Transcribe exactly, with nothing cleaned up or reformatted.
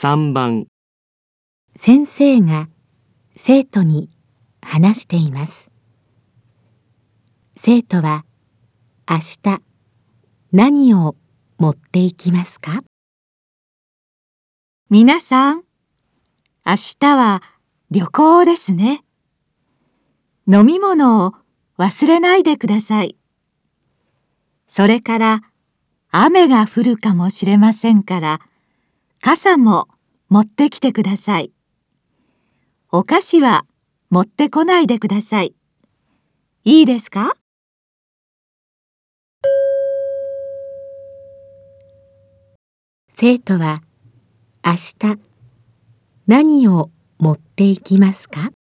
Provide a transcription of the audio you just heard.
さんばん先生が生徒に話しています。生徒は明日何を持っていきますか？ 皆さん、明日は旅行ですね。飲み物を忘れないでください。それから雨が降るかもしれませんから、傘も持ってきてください。お菓子は持ってこないでください。いいですか？ 生徒は明日何を持っていきますか？